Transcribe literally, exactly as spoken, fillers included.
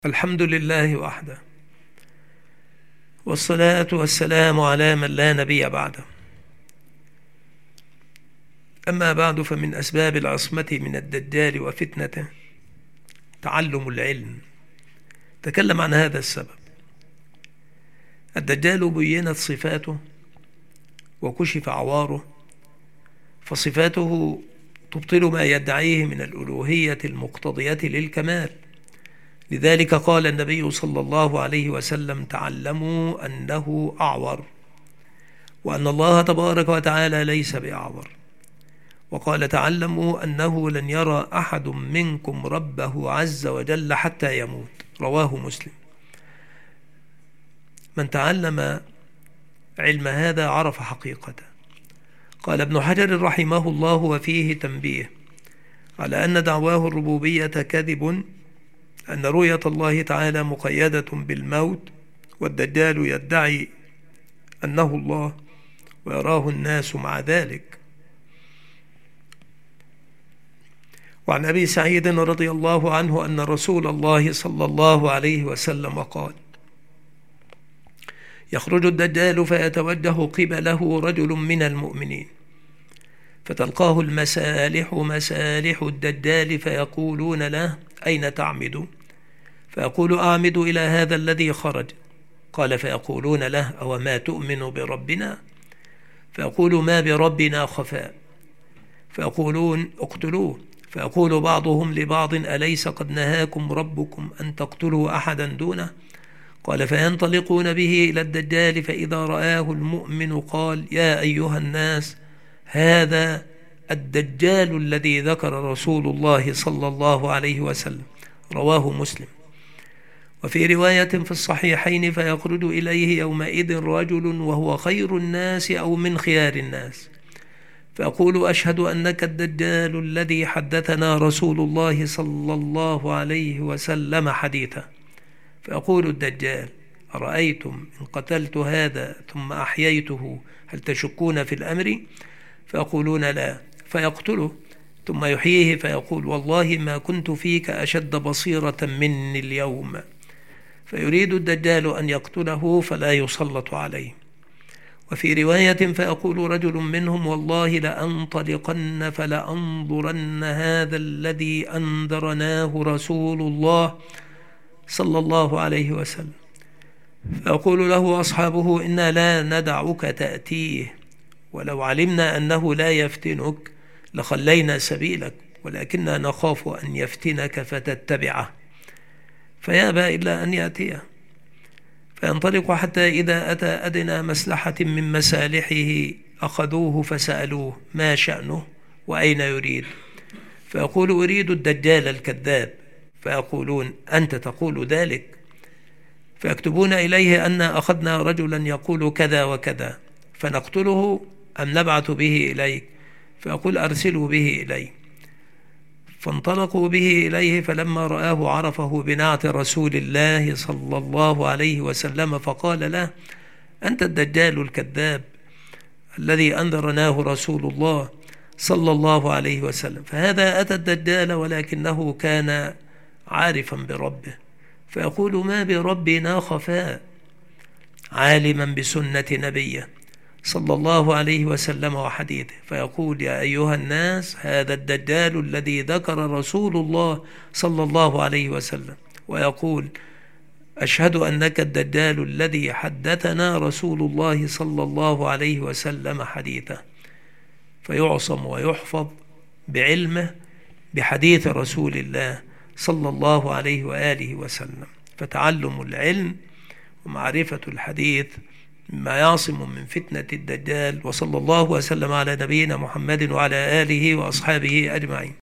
الحمد لله وحده، والصلاة والسلام على من لا نبي بعده. أما بعد، فمن أسباب العصمة من الدجال وفتنته تعلم العلم. تكلم عن هذا السبب. الدجال بينت صفاته وكشف عواره، فصفاته تبطل ما يدعيه من الألوهية المقتضية للكمال. لذلك قال النبي صلى الله عليه وسلم: تعلموا أنه أعور، وأن الله تبارك وتعالى ليس بأعور. وقال: تعلموا أنه لن يرى أحد منكم ربه عز وجل حتى يموت. رواه مسلم. من تعلم علم هذا عرف حقيقته. قال ابن حجر رحمه الله وفيه تنبيه على أن دعواه الربوبية كذب، أن رؤية الله تعالى مقيدة بالموت، والدجال يدعي أنه الله ويراه الناس مع ذلك. وعن أبي سعيد رضي الله عنه أن رسول الله صلى الله عليه وسلم قال: يخرج الدجال فيتوجه قبله رجل من المؤمنين، فتلقاه المسالح مسالح الدجال فيقولون له: أين تعمد؟ فيقول: أعمد إلى هذا الذي خرج. قال: فيقولون له: أو ما تؤمن بربنا؟ فيقول: ما بربنا خفاء. فيقولون: اقتلوه. فيقول بعضهم لبعض: أليس قد نهاكم ربكم أن تقتلوا أحدا دونه؟ قال: فينطلقون به إلى الدجال، فإذا رآه المؤمن قال: يا أيها الناس، هذا الدجال الذي ذكر رسول الله صلى الله عليه وسلم. رواه مسلم. وفي رواية في الصحيحين: فيخرج إليه يومئذ رجل وهو خير الناس أو من خيار الناس، فأقول: أشهد أنك الدجال الذي حدثنا رسول الله صلى الله عليه وسلم حديثا. فيقول الدجال: أرأيتم إن قتلت هذا ثم أحييته هل تشكون في الأمر؟ فيقولون: لا. فيقتله ثم يحييه، فيقول: والله ما كنت فيك أشد بصيرة مني اليوم. فيريد الدجال أن يقتله فلا يسلط عليه. وفي رواية: فيقول رجل منهم: والله لأنطلقن فلأنظرن هذا الذي أنذرناه رسول الله صلى الله عليه وسلم. فيقول له أصحابه: إنا لا ندعك تأتيه، ولو علمنا أنه لا يفتنك لخلينا سبيلك، ولكننا نخاف أن يفتنك فتتبعه. فيأبى إلا أن يأتيه. فينطلق حتى إذا أتى أدنى مسلحة من مسالحه أخذوه فسألوه: ما شأنه وأين يريد؟ فيقول: أريد الدجال الكذاب. فيقولون: أنت تقول ذلك؟ فيكتبون إليه أن أخذنا رجلا يقول كذا وكذا، فنقتله أم نبعث به إليك؟ فيقول: أرسلوا به إلي. فانطلقوا به إليه، فلما رآه عرفه بنعت رسول الله صلى الله عليه وسلم، فقال له: أنت الدجال الكذاب الذي أنذرناه رسول الله صلى الله عليه وسلم. فهذا أتى الدجال ولكنه كان عارفا بربه، فيقول: ما بربنا خفاء، عالما بسنة نبيه صلى الله عليه وسلم وحديثه. فيقول: يا أيها الناس، هذا الدجال الذي ذكر رسول الله صلى الله عليه وسلم. ويقول: أشهد أنك الدجال الذي حدثنا رسول الله صلى الله عليه وسلم حديثه. فيعصم ويحفظ بعلمه بحديث رسول الله صلى الله عليه وآله وسلم. فتعلم العلم ومعرفة الحديث مما يعصم من فتنة الدجال. وصلى الله وسلم على نبينا محمد وعلى آله وأصحابه أجمعين.